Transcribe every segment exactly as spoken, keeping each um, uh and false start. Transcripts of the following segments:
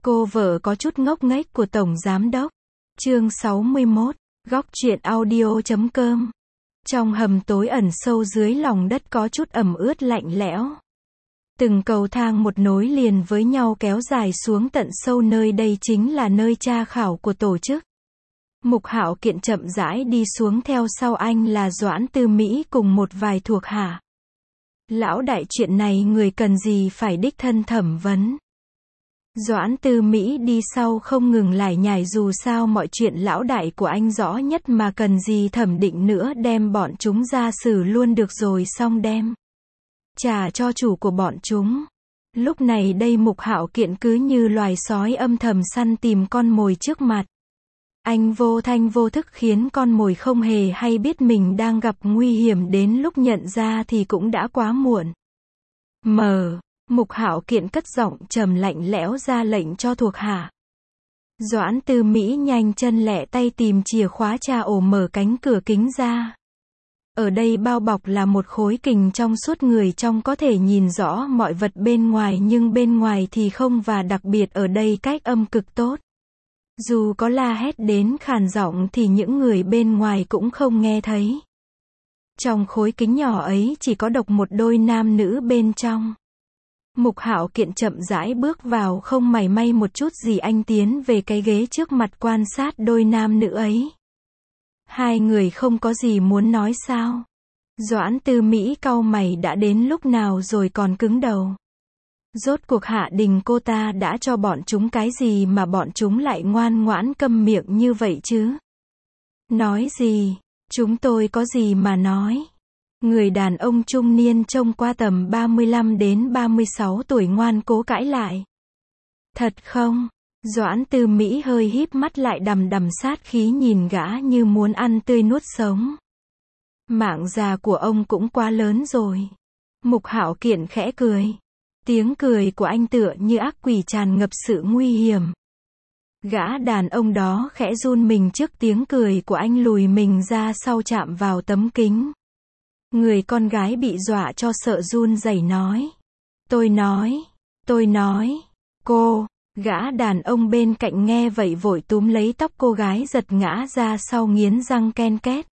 Cô vợ có chút ngốc nghếch của Tổng Giám Đốc. Chương sáu mươi mốt, Góc truyện audio chấm com. Trong hầm tối ẩn sâu dưới lòng đất có chút ẩm ướt lạnh lẽo. Từng cầu thang một nối liền với nhau kéo dài xuống tận sâu, nơi đây chính là nơi tra khảo của tổ chức. Mục Hạo Kiện chậm rãi đi xuống, theo sau anh là Doãn Tư Mỹ cùng một vài thuộc hạ. Lão đại, chuyện này người cần gì phải đích thân thẩm vấn. Doãn Tư Mỹ đi sau không ngừng lải nhải, dù sao mọi chuyện lão đại của anh rõ nhất mà cần gì thẩm định nữa, đem bọn chúng ra xử luôn được rồi, xong đem trả cho chủ của bọn chúng. Lúc này đây Mục Hạo Kiện cứ như loài sói âm thầm săn tìm con mồi trước mặt. Anh vô thanh vô thức khiến con mồi không hề hay biết mình đang gặp nguy hiểm, đến lúc nhận ra thì cũng đã quá muộn. Mở. Mục Hạo Kiện cất giọng trầm lạnh lẽo ra lệnh cho thuộc hạ. Doãn Tư Mỹ nhanh chân lẹ tay tìm chìa khóa tra ổ mở cánh cửa kính ra. Ở đây bao bọc là một khối kình trong suốt, người trong có thể nhìn rõ mọi vật bên ngoài nhưng bên ngoài thì không, và đặc biệt ở đây cách âm cực tốt. Dù có la hét đến khàn giọng thì những người bên ngoài cũng không nghe thấy. Trong khối kính nhỏ ấy chỉ có độc một đôi nam nữ bên trong. Mục Hạo Kiện chậm rãi bước vào, không mảy may một chút gì, anh tiến về cái ghế trước mặt quan sát đôi nam nữ ấy. Hai người không có gì muốn nói sao? Doãn Tư Mỹ cau mày, đã đến lúc nào rồi còn cứng đầu. Rốt cuộc Hạ Đình cô ta đã cho bọn chúng cái gì mà bọn chúng lại ngoan ngoãn câm miệng như vậy chứ? Nói gì? Chúng tôi có gì mà nói? Người đàn ông trung niên trông qua tầm ba mươi lăm đến ba mươi sáu tuổi ngoan cố cãi lại. Thật không? Doãn Tư Mỹ hơi híp mắt lại, đằm đằm sát khí nhìn gã như muốn ăn tươi nuốt sống. Mạng già của ông cũng quá lớn rồi. Mục Hạo Kiện khẽ cười. Tiếng cười của anh tựa như ác quỷ tràn ngập sự nguy hiểm. Gã đàn ông đó khẽ run mình trước tiếng cười của anh, lùi mình ra sau chạm vào tấm kính. Người con gái bị dọa cho sợ run rẩy nói. Tôi nói, tôi nói, cô. Gã đàn ông bên cạnh nghe vậy vội túm lấy tóc cô gái giật ngã ra sau, nghiến răng ken két.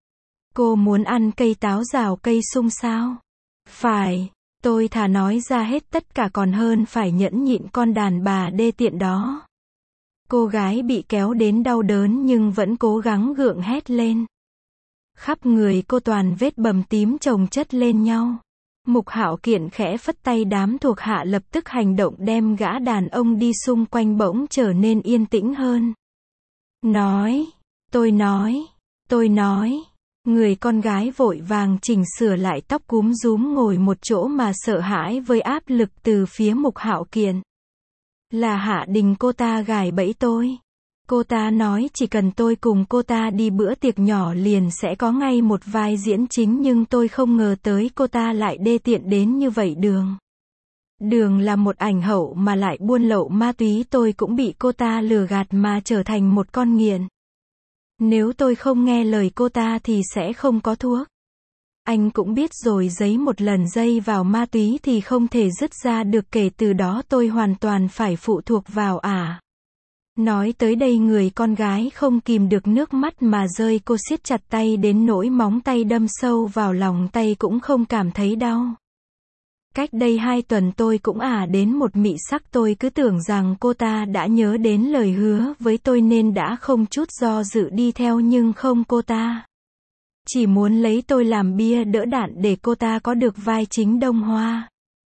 Cô muốn ăn cây táo rào cây sung sao? Phải, tôi thà nói ra hết tất cả còn hơn phải nhẫn nhịn con đàn bà đê tiện đó. Cô gái bị kéo đến đau đớn nhưng vẫn cố gắng gượng hét lên. Khắp người cô toàn vết bầm tím chồng chất lên nhau. Mục Hạo Kiện khẽ phất tay, đám thuộc hạ lập tức hành động, đem gã đàn ông đi xung quanh bỗng trở nên yên tĩnh hơn. Nói, tôi nói, tôi nói. Người con gái vội vàng chỉnh sửa lại tóc, cúm rúm ngồi một chỗ mà sợ hãi với áp lực từ phía Mục Hạo Kiện. Là Hạ Đình cô ta gài bẫy tôi. Cô ta nói chỉ cần tôi cùng cô ta đi bữa tiệc nhỏ liền sẽ có ngay một vai diễn chính, nhưng tôi không ngờ tới cô ta lại đê tiện đến như vậy. Đường Đường là một ảnh hậu mà lại buôn lậu ma túy, tôi cũng bị cô ta lừa gạt mà trở thành một con nghiện. Nếu tôi không nghe lời cô ta thì sẽ không có thuốc. Anh cũng biết rồi, giấy một lần dây vào ma túy thì không thể dứt ra được, kể từ đó tôi hoàn toàn phải phụ thuộc vào ả. À. Nói tới đây người con gái không kìm được nước mắt mà rơi, cô siết chặt tay đến nỗi móng tay đâm sâu vào lòng tay cũng không cảm thấy đau. Cách đây hai tuần tôi cũng ả à đến một mị sắc, tôi cứ tưởng rằng cô ta đã nhớ đến lời hứa với tôi nên đã không chút do dự đi theo, nhưng không, cô ta chỉ muốn lấy tôi làm bia đỡ đạn để cô ta có được vai chính Đông Hoa.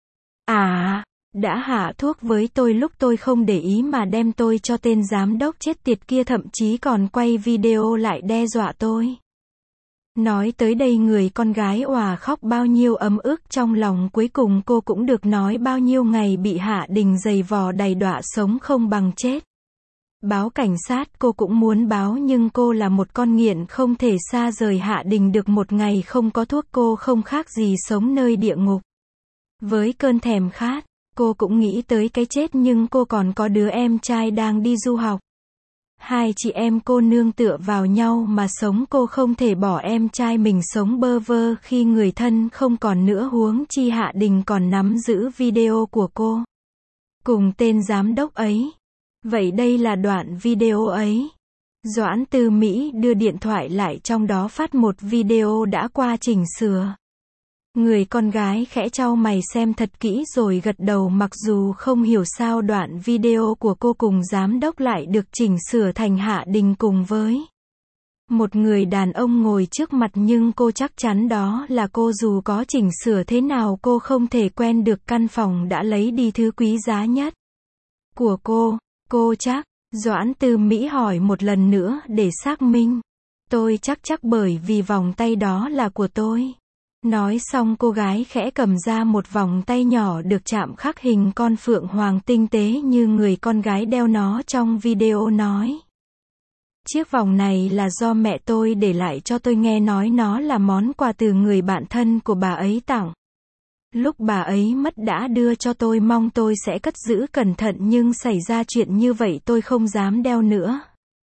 À, đã hạ thuốc với tôi lúc tôi không để ý mà đem tôi cho tên giám đốc chết tiệt kia, thậm chí còn quay video lại đe dọa tôi. Nói tới đây người con gái òa khóc, bao nhiêu ấm ức trong lòng cuối cùng cô cũng được nói, bao nhiêu ngày bị Hạ Đình giày vò đầy đọa sống không bằng chết. Báo cảnh sát cô cũng muốn báo, nhưng cô là một con nghiện không thể xa rời Hạ Đình được, một ngày không có thuốc cô không khác gì sống nơi địa ngục. Với cơn thèm khát, cô cũng nghĩ tới cái chết, nhưng cô còn có đứa em trai đang đi du học. Hai chị em cô nương tựa vào nhau mà sống, cô không thể bỏ em trai mình sống bơ vơ khi người thân không còn nữa, huống chi Hạ Đình còn nắm giữ video của cô cùng tên giám đốc ấy. Vậy đây là đoạn video ấy. Doãn Tư Mỹ đưa điện thoại lại, trong đó phát một video đã qua chỉnh sửa. Người con gái khẽ chau mày xem thật kỹ rồi gật đầu, mặc dù không hiểu sao đoạn video của cô cùng giám đốc lại được chỉnh sửa thành Hạ Đình cùng với một người đàn ông ngồi trước mặt, nhưng cô chắc chắn đó là cô. Dù có chỉnh sửa thế nào cô không thể quen được căn phòng đã lấy đi thứ quý giá nhất của cô. Cô chắc? Doãn Tư Mỹ hỏi một lần nữa để xác minh. Tôi chắc chắc bởi vì vòng tay đó là của tôi. Nói xong cô gái khẽ cầm ra một vòng tay nhỏ được chạm khắc hình con phượng hoàng tinh tế như người con gái đeo nó trong video, nói. Chiếc vòng này là do mẹ tôi để lại cho tôi, nghe nói nó là món quà từ người bạn thân của bà ấy tặng. Lúc bà ấy mất đã đưa cho tôi, mong tôi sẽ cất giữ cẩn thận, nhưng xảy ra chuyện như vậy tôi không dám đeo nữa.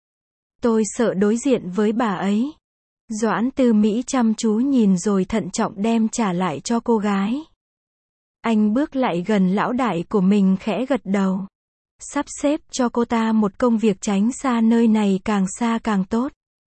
Tôi sợ đối diện với bà ấy. Doãn Tư Mỹ chăm chú nhìn rồi thận trọng đem trả lại cho cô gái. Anh bước lại gần lão đại của mình khẽ gật đầu. Sắp xếp cho cô ta một công việc tránh xa nơi này, càng xa càng tốt.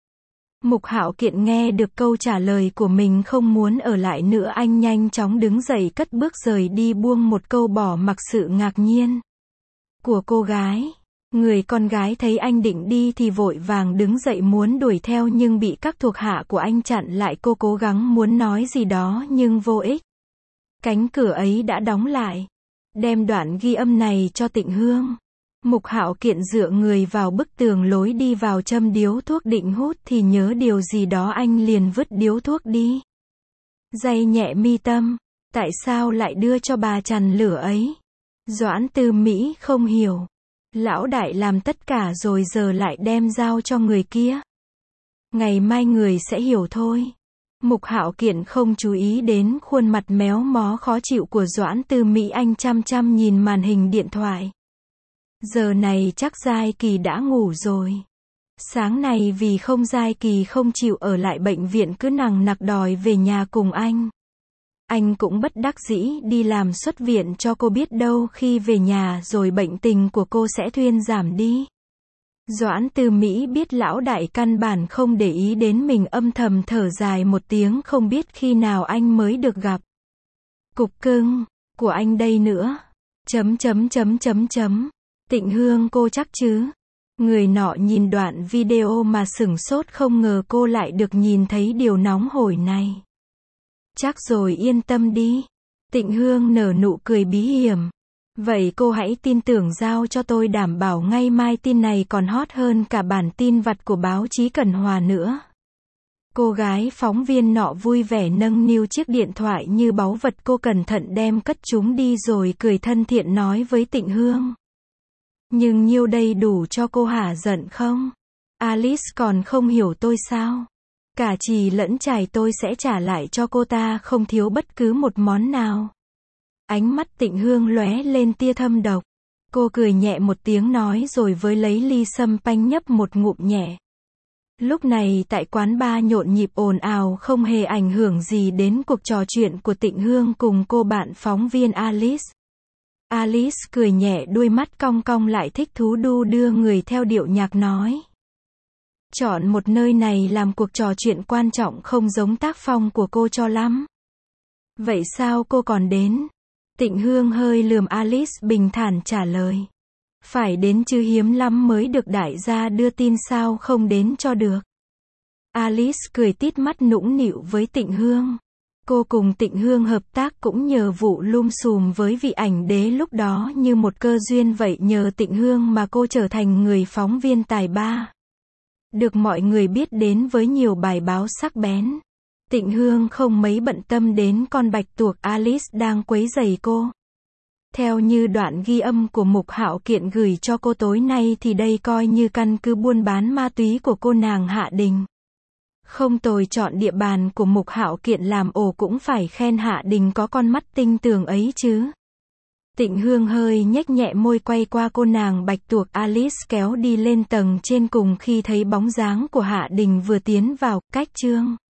Mục Hạo Kiện nghe được câu trả lời của mình không muốn ở lại nữa, anh nhanh chóng đứng dậy cất bước rời đi, buông một câu bỏ mặc sự ngạc nhiên của cô gái. Người con gái thấy anh định đi thì vội vàng đứng dậy muốn đuổi theo, nhưng bị các thuộc hạ của anh chặn lại. Cô cố gắng muốn nói gì đó nhưng vô ích. Cánh cửa ấy đã đóng lại. Đem đoạn ghi âm này cho Tịnh Hương. Mục Hạo Kiện dựa người vào bức tường lối đi vào, châm điếu thuốc định hút thì nhớ điều gì đó, anh liền vứt điếu thuốc đi. Day nhẹ mi tâm. Tại sao lại đưa cho bà chằn lửa ấy? Doãn Tư Mỹ không hiểu. Lão đại làm tất cả rồi giờ lại đem giao cho người kia. Ngày mai người sẽ hiểu thôi. Mục Hạo Kiện không chú ý đến khuôn mặt méo mó khó chịu của Doãn Tư Mỹ, anh chăm chăm nhìn màn hình điện thoại. Giờ này chắc Giai Kỳ đã ngủ rồi. Sáng này vì không Giai Kỳ không chịu ở lại bệnh viện, cứ nằng nặc đòi về nhà cùng anh. Anh cũng bất đắc dĩ đi làm xuất viện cho cô, biết đâu khi về nhà rồi bệnh tình của cô sẽ thuyên giảm đi. Doãn Tư Mỹ biết lão đại căn bản không để ý đến mình, âm thầm thở dài một tiếng, không biết khi nào anh mới được gặp cục cưng của anh đây nữa. Chấm chấm chấm chấm chấm. Tịnh Hương, cô chắc chứ? Người nọ nhìn đoạn video mà sửng sốt, không ngờ cô lại được nhìn thấy điều nóng hổi này. Chắc rồi, yên tâm đi. Tịnh Hương nở nụ cười bí hiểm. Vậy cô hãy tin tưởng giao cho tôi, đảm bảo ngay mai tin này còn hot hơn cả bản tin vặt của báo chí Cẩn Hòa nữa. Cô gái phóng viên nọ vui vẻ nâng niu chiếc điện thoại như báu vật, cô cẩn thận đem cất chúng đi rồi cười thân thiện nói với Tịnh Hương. Nhưng nhiêu đây đủ cho cô hả giận không? Alice còn không hiểu tôi sao? Cả chì lẫn chài tôi sẽ trả lại cho cô ta, không thiếu bất cứ một món nào. Ánh mắt Tịnh Hương lóe lên tia thâm độc. Cô cười nhẹ một tiếng nói rồi với lấy ly sâm panh nhấp một ngụm nhẹ. Lúc này tại quán bar nhộn nhịp ồn ào, không hề ảnh hưởng gì đến cuộc trò chuyện của Tịnh Hương cùng cô bạn phóng viên Alice. Alice cười nhẹ, đuôi mắt cong cong lại thích thú đu đưa người theo điệu nhạc nói. Chọn một nơi này làm cuộc trò chuyện quan trọng không giống tác phong của cô cho lắm. Vậy sao cô còn đến? Tịnh Hương hơi lườm Alice, bình thản trả lời. Phải đến chứ, hiếm lắm mới được đại gia đưa tin, sao không đến cho được. Alice cười tít mắt nũng nịu với Tịnh Hương. Cô cùng Tịnh Hương hợp tác cũng nhờ vụ lum xùm với vị ảnh đế lúc đó như một cơ duyên vậy, nhờ Tịnh Hương mà cô trở thành người phóng viên tài ba. Được mọi người biết đến với nhiều bài báo sắc bén. Tịnh Hương không mấy bận tâm đến con bạch tuộc Alice đang quấy rầy cô. Theo như đoạn ghi âm của Mục Hạo Kiện gửi cho cô tối nay thì đây coi như căn cứ buôn bán ma túy của cô nàng Hạ Đình. Không tồi, chọn địa bàn của Mục Hạo Kiện làm ổ cũng phải khen Hạ Đình có con mắt tinh tường ấy chứ. Tịnh Hương hơi nhếch nhẹ môi quay qua cô nàng bạch tuộc Alice kéo đi lên tầng trên cùng, khi thấy bóng dáng của Hạ Đình vừa tiến vào, cách Trương